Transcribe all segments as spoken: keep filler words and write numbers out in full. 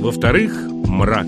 Во-вторых, мрак.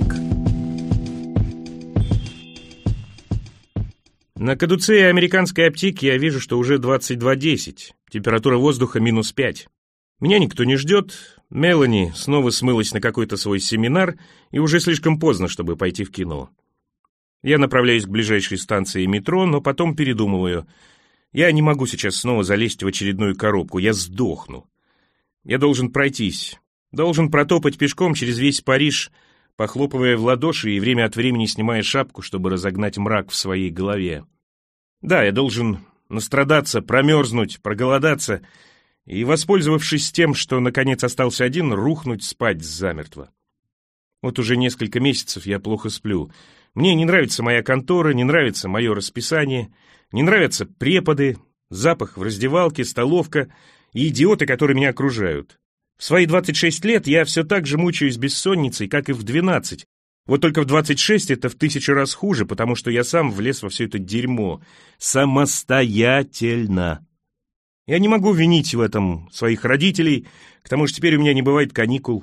На кадуцее американской аптеки я вижу, что уже двадцать два десять. Температура воздуха минус пять. Меня никто не ждет. Мелани снова смылась на какой-то свой семинар, и уже слишком поздно, чтобы пойти в кино. Я направляюсь к ближайшей станции метро, но потом передумываю. Я не могу сейчас снова залезть в очередную коробку, я сдохну. Я должен пройтись, должен протопать пешком через весь Париж, похлопывая в ладоши и время от времени снимая шапку, чтобы разогнать мрак в своей голове. Да, я должен настрадаться, промерзнуть, проголодаться и, воспользовавшись тем, что наконец остался один, рухнуть спать замертво. Вот уже несколько месяцев я плохо сплю. Мне не нравится моя контора, не нравится мое расписание, не нравятся преподы, запах в раздевалке, столовка и идиоты, которые меня окружают. В свои двадцать шесть лет я все так же мучаюсь бессонницей, как и в двенадцать. Вот только в двадцать шесть это в тысячу раз хуже, потому что я сам влез во все это дерьмо. Самостоятельно. Я не могу винить в этом своих родителей, к тому же теперь у меня не бывает каникул.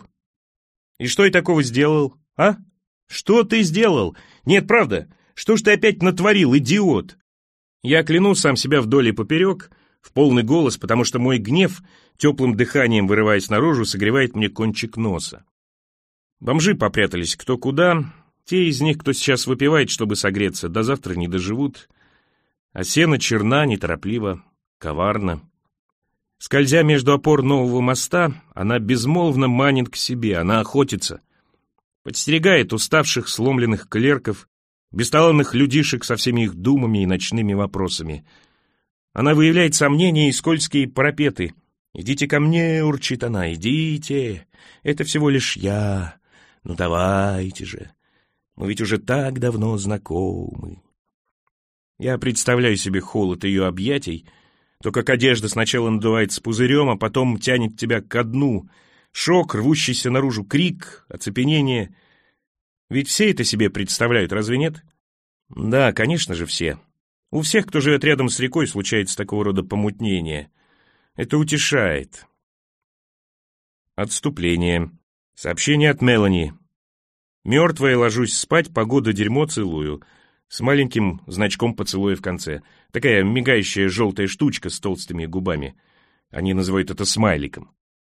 И что я такого сделал, а? Что ты сделал? Нет, правда, что ж ты опять натворил, идиот? Я кляну сам себя вдоль и поперек, в полный голос, потому что мой гнев, теплым дыханием вырываясь наружу, согревает мне кончик носа. Бомжи попрятались кто куда, те из них, кто сейчас выпивает, чтобы согреться, до завтра не доживут, а сена черна, нетороплива, коварна. Скользя между опор нового моста, она безмолвно манит к себе, она охотится, подстерегает уставших, сломленных клерков, бесталанных людишек со всеми их думами и ночными вопросами. Она выявляет сомнения и скользкие парапеты. «Идите ко мне», — урчит она, — «идите, это всего лишь я, ну давайте же, мы ведь уже так давно знакомы». Я представляю себе холод ее объятий, то, как одежда сначала надувается пузырем, а потом тянет тебя ко дну, шок, рвущийся наружу крик, оцепенение. Ведь все это себе представляют, разве нет? Да, конечно же, все. У всех, кто живет рядом с рекой, случается такого рода помутнение. Это утешает. Отступление. Сообщение от Мелани. Мертвая, ложусь спать, погода дерьмо, целую. С маленьким значком поцелуя в конце. Такая мигающая желтая штучка с толстыми губами. Они называют это смайликом.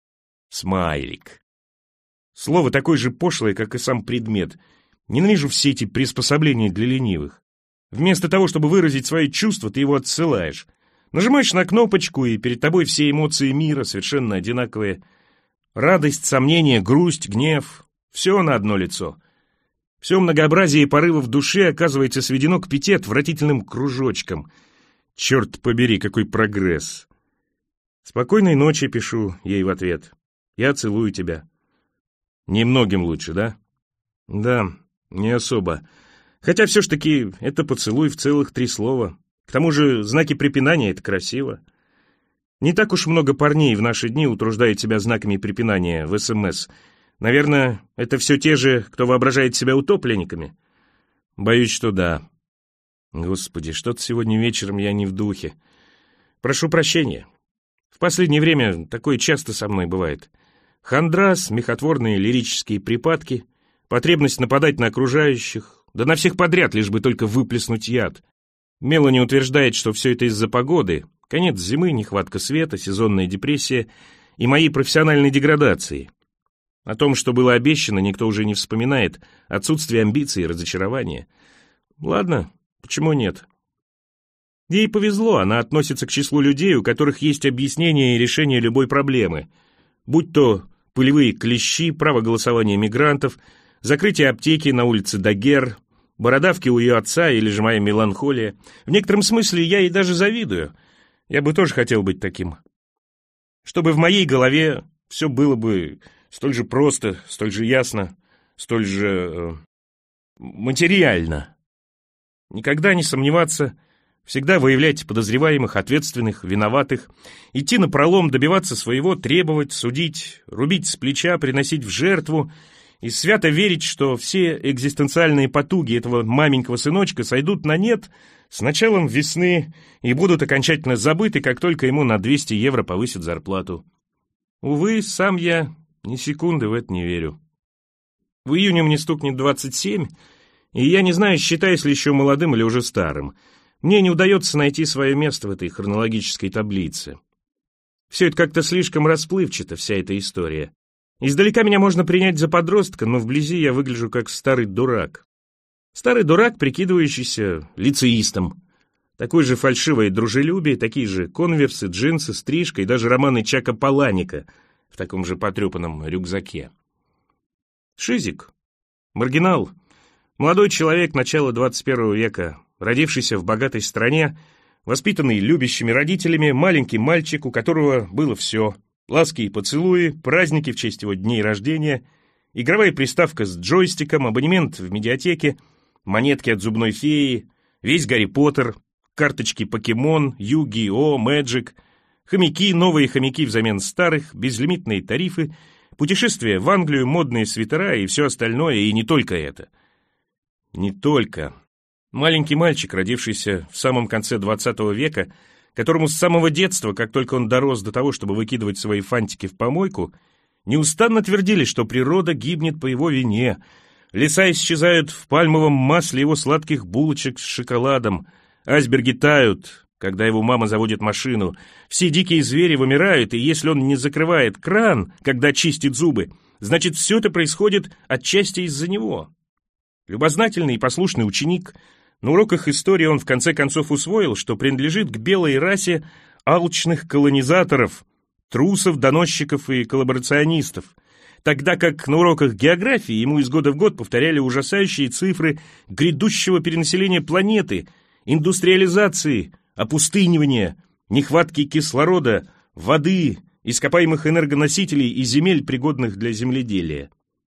Смайлик. Слово такое же пошлое, как и сам предмет. Ненавижу все эти приспособления для ленивых. Вместо того, чтобы выразить свои чувства, ты его отсылаешь. Нажимаешь на кнопочку, и перед тобой все эмоции мира совершенно одинаковые. Радость, сомнение, грусть, гнев — все на одно лицо. Все многообразие порывов души оказывается сведено к пяти отвратительным кружочкам. Черт побери, какой прогресс. «Спокойной ночи», — пишу ей в ответ. «Я целую тебя». Немногим лучше, да? Да, не особо. Хотя все ж таки это поцелуй в целых три слова. К тому же знаки препинания — это красиво. Не так уж много парней в наши дни утруждает себя знаками препинания в СМС. Наверное, это все те же, кто воображает себя утопленниками. Боюсь, что да. Господи, что-то сегодня вечером я не в духе. Прошу прощения. В последнее время такое часто со мной бывает. Хандра, смехотворные лирические припадки, потребность нападать на окружающих, да на всех подряд, лишь бы только выплеснуть яд. Мелани утверждает, что все это из-за погоды, конец зимы, нехватка света, сезонная депрессия и моей профессиональной деградации. О том, что было обещано, никто уже не вспоминает, отсутствие амбиций и разочарования. Ладно, почему нет? Ей повезло, она относится к числу людей, у которых есть объяснение и решение любой проблемы, будь то пылевые клещи, право голосования мигрантов, закрытие аптеки на улице Дагер, бородавки у ее отца или же моя меланхолия. В некотором смысле я ей даже завидую. Я бы тоже хотел быть таким. Чтобы в моей голове все было бы столь же просто, столь же ясно, столь же э, материально. Никогда не сомневаться, всегда выявлять подозреваемых, ответственных, виноватых, идти напролом, добиваться своего, требовать, судить, рубить с плеча, приносить в жертву и свято верить, что все экзистенциальные потуги этого маменького сыночка сойдут на нет с началом весны и будут окончательно забыты, как только ему на двести евро повысят зарплату. Увы, сам я ни секунды в это не верю. В июне мне стукнет двадцать семь, и я не знаю, считаюсь ли еще молодым или уже старым. Мне не удается найти свое место в этой хронологической таблице. Все это как-то слишком расплывчато, вся эта история. Издалека меня можно принять за подростка, но вблизи я выгляжу как старый дурак. Старый дурак, прикидывающийся лицеистом. Такое же фальшивое дружелюбие, такие же конверсы, джинсы, стрижка и даже романы Чака Паланика в таком же потрепанном рюкзаке. Шизик. Маргинал. Молодой человек начала двадцать первого века, родившийся в богатой стране, воспитанный любящими родителями, маленький мальчик, у которого было все. Ласки и поцелуи, праздники в честь его дней рождения, игровая приставка с джойстиком, абонемент в медиатеке, монетки от зубной феи, весь Гарри Поттер, карточки Покемон, Ю-Ги-О, Мэджик, хомяки, новые хомяки взамен старых, безлимитные тарифы, путешествия в Англию, модные свитера и все остальное, и не только это. Не только. Маленький мальчик, родившийся в самом конце двадцатого века, которому с самого детства, как только он дорос до того, чтобы выкидывать свои фантики в помойку, неустанно твердили, что природа гибнет по его вине, леса исчезают в пальмовом масле его сладких булочек с шоколадом, айсберги тают, когда его мама заводит машину, все дикие звери вымирают, и если он не закрывает кран, когда чистит зубы, значит, все это происходит отчасти из-за него. Любознательный и послушный ученик, на уроках истории он в конце концов усвоил, что принадлежит к белой расе алчных колонизаторов, трусов, доносчиков и коллаборационистов, тогда как на уроках географии ему из года в год повторяли ужасающие цифры грядущего перенаселения планеты, индустриализации, опустынивания, нехватки кислорода, воды, ископаемых энергоносителей и земель, пригодных для земледелия.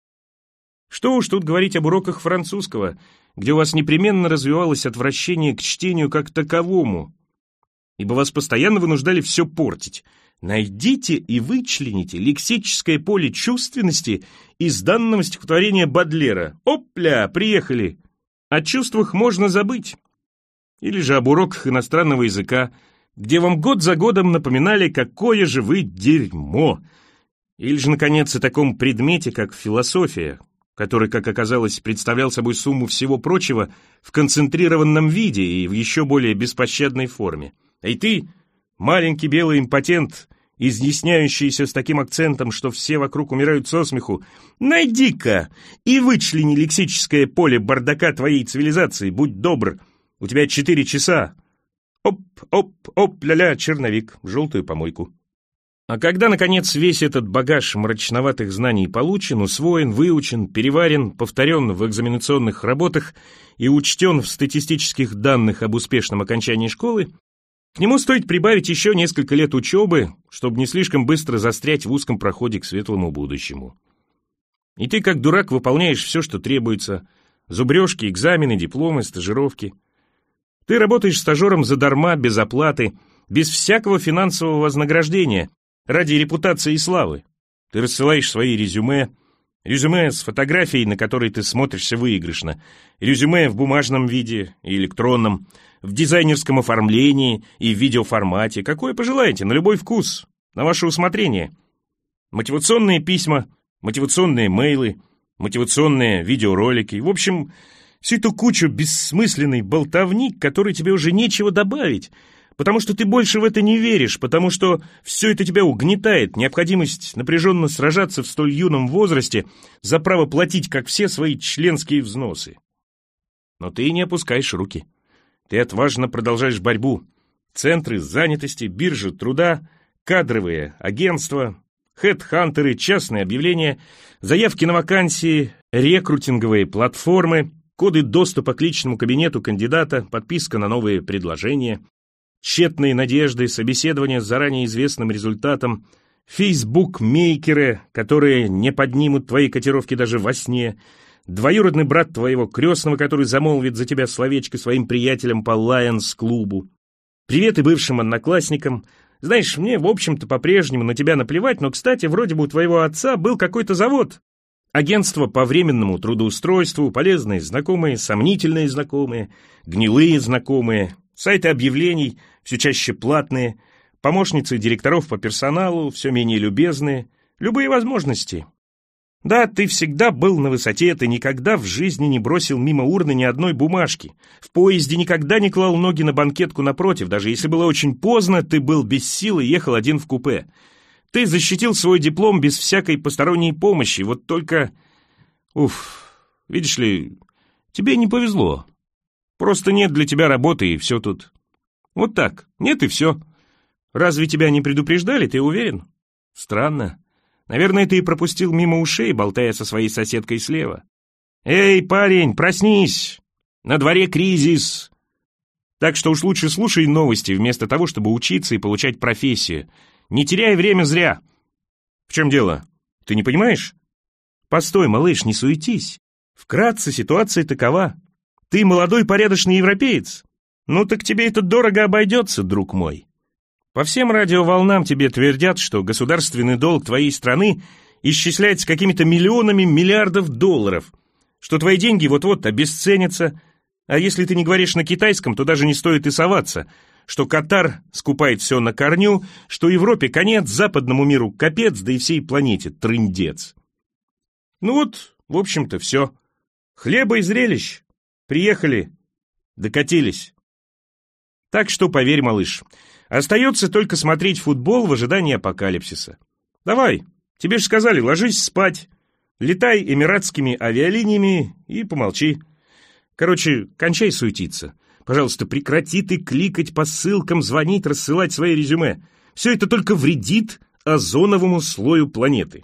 Что уж тут говорить об уроках французского, где у вас непременно развивалось отвращение к чтению как таковому, ибо вас постоянно вынуждали все портить. Найдите и вычлените лексическое поле чувственности из данного стихотворения Бодлера. Опля, приехали! О чувствах можно забыть. Или же об уроках иностранного языка, где вам год за годом напоминали, какое же вы дерьмо. Или же, наконец, о таком предмете, как философия, который, как оказалось, представлял собой сумму всего прочего в концентрированном виде и в еще более беспощадной форме. И ты, маленький белый импотент, изъясняющийся с таким акцентом, что все вокруг умирают со смеху, найди-ка и вычлени лексическое поле бардака твоей цивилизации, будь добр, у тебя четыре часа. Оп, оп, оп, ля-ля, черновик, в желтую помойку. А когда, наконец, весь этот багаж мрачноватых знаний получен, усвоен, выучен, переварен, повторен в экзаменационных работах и учтен в статистических данных об успешном окончании школы, к нему стоит прибавить еще несколько лет учебы, чтобы не слишком быстро застрять в узком проходе к светлому будущему. И ты, как дурак, выполняешь все, что требуется: зубрежки, экзамены, дипломы, стажировки. Ты работаешь стажером задарма, без оплаты, без всякого финансового вознаграждения, ради репутации и славы. Ты рассылаешь свои резюме, резюме с фотографией, на которой ты смотришься выигрышно, резюме в бумажном виде и электронном, в дизайнерском оформлении и в видеоформате, какое пожелаете, на любой вкус, на ваше усмотрение. Мотивационные письма, мотивационные мейлы, мотивационные видеоролики, в общем, всю эту кучу бессмысленной болтовни, к которой тебе уже нечего добавить, потому что ты больше в это не веришь, потому что все это тебя угнетает, необходимость напряженно сражаться в столь юном возрасте за право платить, как все, свои членские взносы. Но ты не опускаешь руки. Ты отважно продолжаешь борьбу. Центры занятости, биржи труда, кадровые агентства, хедхантеры, частные объявления, заявки на вакансии, рекрутинговые платформы, коды доступа к личному кабинету кандидата, подписка на новые предложения, тщетные надежды, собеседования с заранее известным результатом, фейсбук-мейкеры, которые не поднимут твои котировки даже во сне, двоюродный брат твоего крестного, который замолвит за тебя словечко своим приятелям по Лайонс-клубу. Привет и бывшим одноклассникам. Знаешь, мне, в общем-то, по-прежнему на тебя наплевать, но, кстати, вроде бы у твоего отца был какой-то завод. Агентство по временному трудоустройству, полезные знакомые, сомнительные знакомые, гнилые знакомые, сайты объявлений, все чаще платные, помощницы директоров по персоналу, все менее любезные, любые возможности. Да, ты всегда был на высоте, ты никогда в жизни не бросил мимо урны ни одной бумажки. В поезде никогда не клал ноги на банкетку напротив, даже если было очень поздно, ты был без сил и ехал один в купе. Ты защитил свой диплом без всякой посторонней помощи, вот только... Уф, видишь ли, тебе не повезло. Просто нет для тебя работы, и все тут. Вот так, нет и все. Разве тебя не предупреждали, ты уверен? Странно. Наверное, ты пропустил мимо ушей, болтая со своей соседкой слева. Эй, парень, проснись! На дворе кризис! Так что уж лучше слушай новости, вместо того, чтобы учиться и получать профессию. Не теряй время зря. В чем дело? Ты не понимаешь? Постой, малыш, не суетись. Вкратце, ситуация такова. Ты молодой порядочный европеец. Ну так тебе это дорого обойдется, друг мой. По всем радиоволнам тебе твердят, что государственный долг твоей страны исчисляется какими-то миллионами миллиардов долларов, что твои деньги вот-вот обесценятся, а если ты не говоришь на китайском, то даже не стоит и соваться, что Катар скупает все на корню, что Европе конец, западному миру капец, да и всей планете трындец. Ну вот, в общем-то, все. Хлеба и зрелищ. Приехали, докатились. Так что поверь, малыш, остается только смотреть футбол в ожидании апокалипсиса. Давай, тебе же сказали, ложись спать, летай эмиратскими авиалиниями и помолчи. Короче, кончай суетиться. Пожалуйста, прекрати ты кликать по ссылкам, звонить, рассылать свои резюме. Все это только вредит озоновому слою планеты.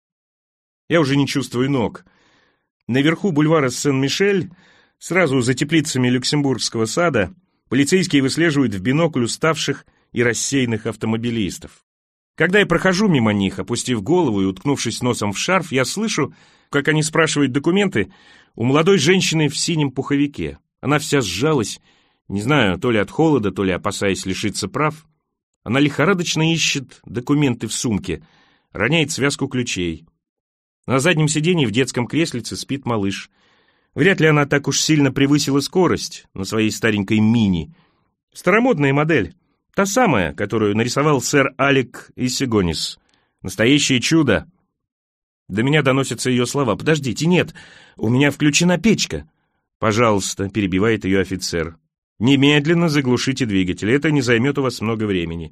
Я уже не чувствую ног. Наверху бульвара Сен-Мишель, сразу за теплицами Люксембургского сада, полицейские выслеживают в бинокль уставших и рассеянных автомобилистов. Когда я прохожу мимо них, опустив голову и уткнувшись носом в шарф, я слышу, как они спрашивают документы у молодой женщины в синем пуховике. Она вся сжалась, не знаю, то ли от холода, то ли опасаясь лишиться прав. Она лихорадочно ищет документы в сумке, роняет связку ключей. На заднем сиденье в детском креслице спит малыш. Вряд ли она так уж сильно превысила скорость на своей старенькой мини. Старомодная модель, та самая, которую нарисовал сэр Алек Иссигонис. Настоящее чудо. До меня доносятся ее слова. «Подождите, нет, у меня включена печка». «Пожалуйста», — перебивает ее офицер. «Немедленно заглушите двигатель, это не займет у вас много времени».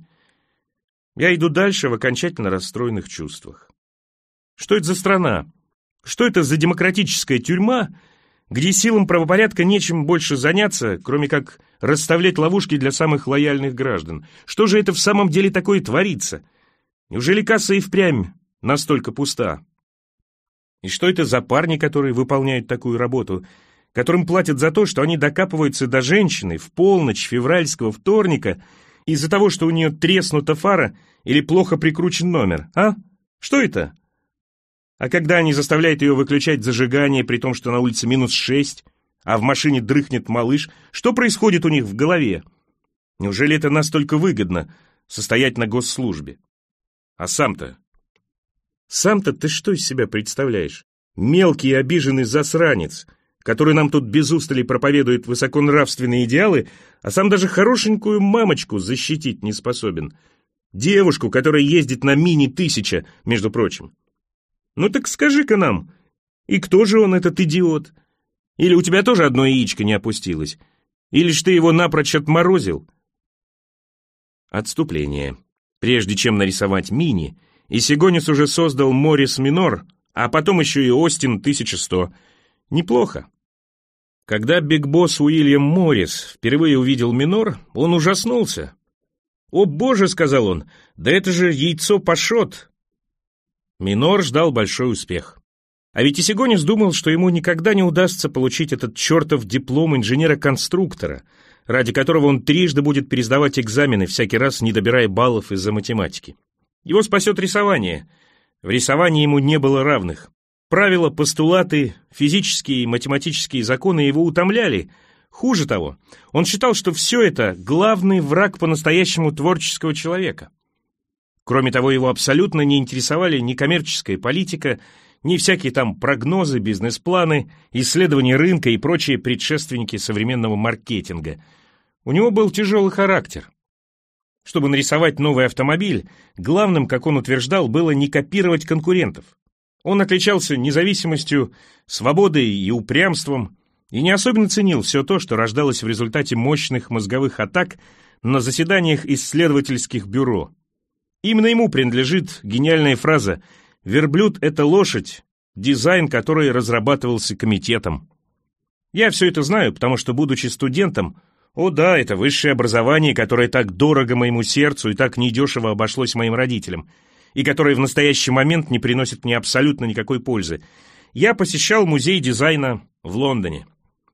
Я иду дальше в окончательно расстроенных чувствах. Что это за страна? Что это за демократическая тюрьма, где силам правопорядка нечем больше заняться, кроме как расставлять ловушки для самых лояльных граждан? Что же это в самом деле такое творится? Неужели касса и впрямь настолько пуста? И что это за парни, которые выполняют такую работу, которым платят за то, что они докапываются до женщины в полночь февральского вторника из-за того, что у нее треснута фара или плохо прикручен номер, а? Что это? А когда они заставляют ее выключать зажигание, при том, что на улице минус шесть, а в машине дрыхнет малыш, что происходит у них в голове? Неужели это настолько выгодно состоять на госслужбе? А сам-то? Сам-то ты что из себя представляешь? Мелкий и обиженный засранец, который нам тут без устали проповедует высоконравственные идеалы, а сам даже хорошенькую мамочку защитить не способен. Девушку, которая ездит на мини-тысяча, между прочим. Ну так скажи-ка нам, и кто же он, этот идиот? Или у тебя тоже одно яичко не опустилось? Или ж ты его напрочь отморозил? Отступление. Прежде чем нарисовать мини, Иссигонис уже создал Моррис Минор, а потом еще и Остин тысяча сто. Неплохо. Когда биг-босс Уильям Моррис впервые увидел Минор, он ужаснулся. «О боже», — сказал он, — «да это же яйцо Пашот». Минор ждал большой успех. А ведь Иссигонис думал, что ему никогда не удастся получить этот чертов диплом инженера-конструктора, ради которого он трижды будет пересдавать экзамены, всякий раз не добирая баллов из-за математики. Его спасет рисование. В рисовании ему не было равных. Правила, постулаты, физические и математические законы его утомляли. Хуже того, он считал, что все это — главный враг по-настоящему творческого человека. Кроме того, его абсолютно не интересовали ни коммерческая политика, ни всякие там прогнозы, бизнес-планы, исследования рынка и прочие предшественники современного маркетинга. У него был тяжелый характер. Чтобы нарисовать новый автомобиль, главным, как он утверждал, было не копировать конкурентов, Он отличался независимостью, свободой и упрямством, и не особенно ценил все то, что рождалось в результате мощных мозговых атак на заседаниях исследовательских бюро. Именно ему принадлежит гениальная фраза «Верблюд — это лошадь», дизайн которой разрабатывался комитетом. Я все это знаю, потому что, будучи студентом, о да, это высшее образование, которое так дорого моему сердцу и так недешево обошлось моим родителям, и которое в настоящий момент не приносит мне абсолютно никакой пользы, я посещал музей дизайна в Лондоне.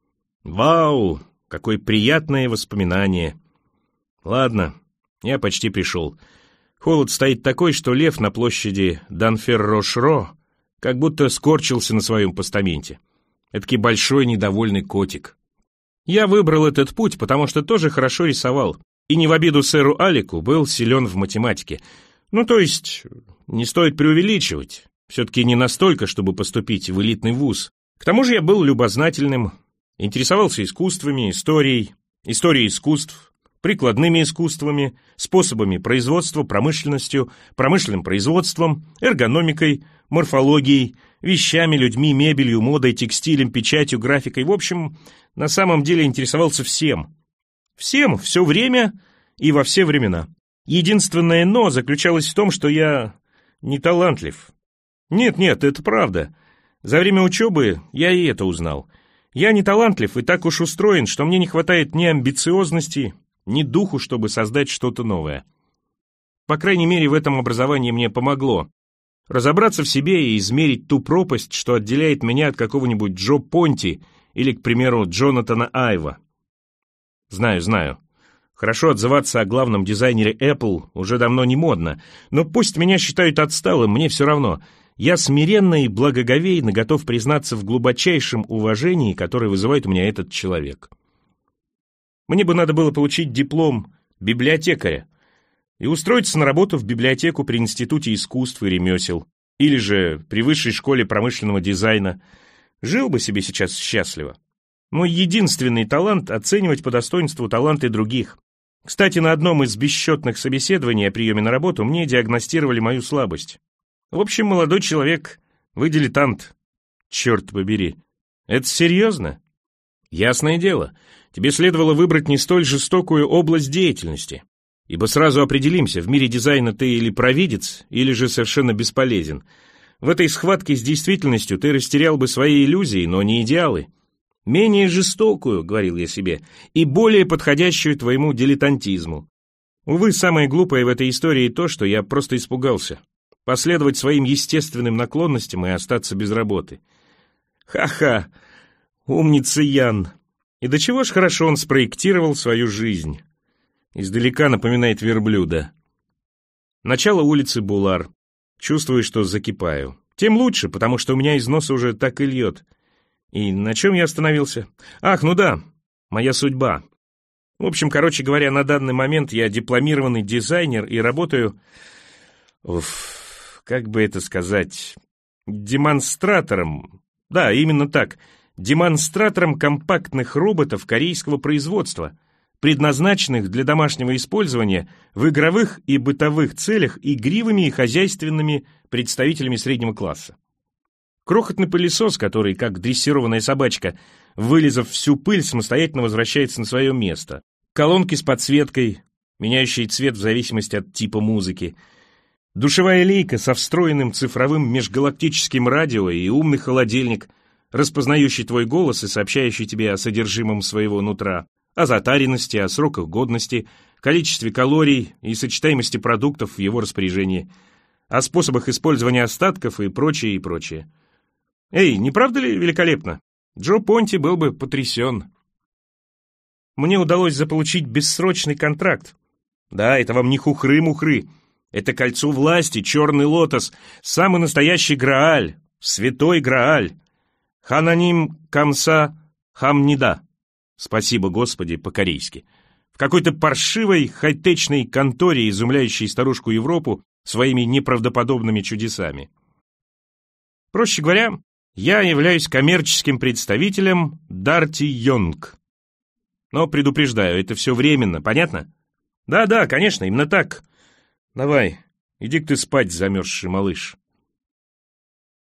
Вау, какое приятное воспоминание. Ладно, я почти пришел. Холод стоит такой, что лев на площади Данферрошро как будто скорчился на своем постаменте. Эдакий большой недовольный котик. Я выбрал этот путь, потому что тоже хорошо рисовал, и не в обиду сэру Алику был силен в математике. Ну, то есть, не стоит преувеличивать. Все-таки не настолько, чтобы поступить в элитный вуз. К тому же я был любознательным, интересовался искусствами, историей, историей искусств, прикладными искусствами, способами производства, промышленностью, промышленным производством, эргономикой, морфологией, вещами, людьми, мебелью, модой, текстилем, печатью, графикой. В общем, на самом деле интересовался всем. Всем, все время и во все времена. Единственное «но» заключалось в том, что я не талантлив. Нет-нет, это правда. За время учебы я и это узнал. Я не талантлив и так уж устроен, что мне не хватает ни амбициозности, ни духу, чтобы создать что-то новое. По крайней мере, в этом образовании мне помогло разобраться в себе и измерить ту пропасть, что отделяет меня от какого-нибудь Джо Понти или, к примеру, Джонатана Айва. Знаю, знаю. Хорошо отзываться о главном дизайнере Apple уже давно не модно, но пусть меня считают отсталым, мне все равно. Я смиренно и благоговейно готов признаться в глубочайшем уважении, которое вызывает у меня этот человек. Мне бы надо было получить диплом библиотекаря и устроиться на работу в библиотеку при Институте искусств и ремесел, или же при Высшей школе промышленного дизайна. Жил бы себе сейчас счастливо. Мой единственный талант — оценивать по достоинству таланты других. Кстати, на одном из бесчетных собеседований о приеме на работу мне диагностировали мою слабость. В общем, молодой человек, вы дилетант. Черт побери. Это серьезно? Ясное дело, тебе следовало выбрать не столь жестокую область деятельности, ибо сразу определимся, в мире дизайна ты или провидец, или же совершенно бесполезен. В этой схватке с действительностью ты растерял бы свои иллюзии, но не идеалы. Менее жестокую, говорил я себе, и более подходящую твоему дилетантизму. Увы, самое глупое в этой истории то, что я просто испугался. Последовать своим естественным наклонностям и остаться без работы. Ха-ха, умница Ян. И до чего ж хорошо он спроектировал свою жизнь. Издалека напоминает верблюда. Начало улицы Булар. Чувствую, что закипаю. Тем лучше, потому что у меня из носа уже так и льет. И на чем я остановился? Ах, ну да, моя судьба. В общем, короче говоря, на данный момент я дипломированный дизайнер и работаю... Уф, как бы это сказать... демонстратором. Да, именно так. Демонстратором компактных роботов корейского производства, предназначенных для домашнего использования в игровых и бытовых целях игривыми и хозяйственными представителями среднего класса. Крохотный пылесос, который, как дрессированная собачка, вылизав всю пыль, самостоятельно возвращается на свое место. Колонки с подсветкой, меняющие цвет в зависимости от типа музыки. Душевая лейка со встроенным цифровым межгалактическим радио и умный холодильник, распознающий твой голос и сообщающий тебе о содержимом своего нутра, о затаренности, о сроках годности, количестве калорий и сочетаемости продуктов в его распоряжении, о способах использования остатков и прочее, и прочее. Эй, не правда ли великолепно? Джо Понти был бы потрясен. Мне удалось заполучить бессрочный контракт. Да, это вам не хухры-мухры. Это кольцо власти, черный лотос, самый настоящий Грааль, святой Грааль. Хананим Камса Хамнида. Спасибо, Господи, по-корейски. В какой-то паршивой хай-течной конторе, изумляющей старушку Европу своими неправдоподобными чудесами. Проще говоря, я являюсь коммерческим представителем Дарти Йонг. Но предупреждаю, это все временно, понятно? Да-да, конечно, именно так. Давай, иди-ка ты спать, замерзший малыш.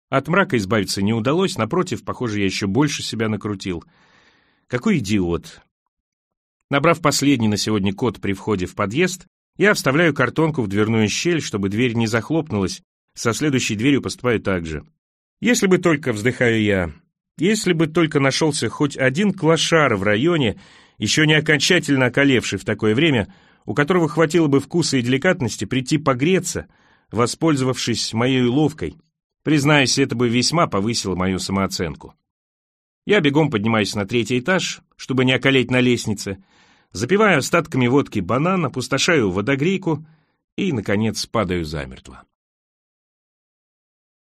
От мрака избавиться не удалось, напротив, похоже, я еще больше себя накрутил. Какой идиот. Набрав последний на сегодня код при входе в подъезд, я вставляю картонку в дверную щель, чтобы дверь не захлопнулась, со следующей дверью поступаю так же. Если бы только, вздыхаю я, если бы только нашелся хоть один клошар в районе, еще не окончательно околевший в такое время, у которого хватило бы вкуса и деликатности прийти погреться, воспользовавшись моей уловкой. Признаюсь, это бы весьма повысило мою самооценку. Я бегом поднимаюсь на третий этаж, чтобы не околеть на лестнице, запиваю остатками водки банан, опустошаю водогрейку и, наконец, падаю замертво.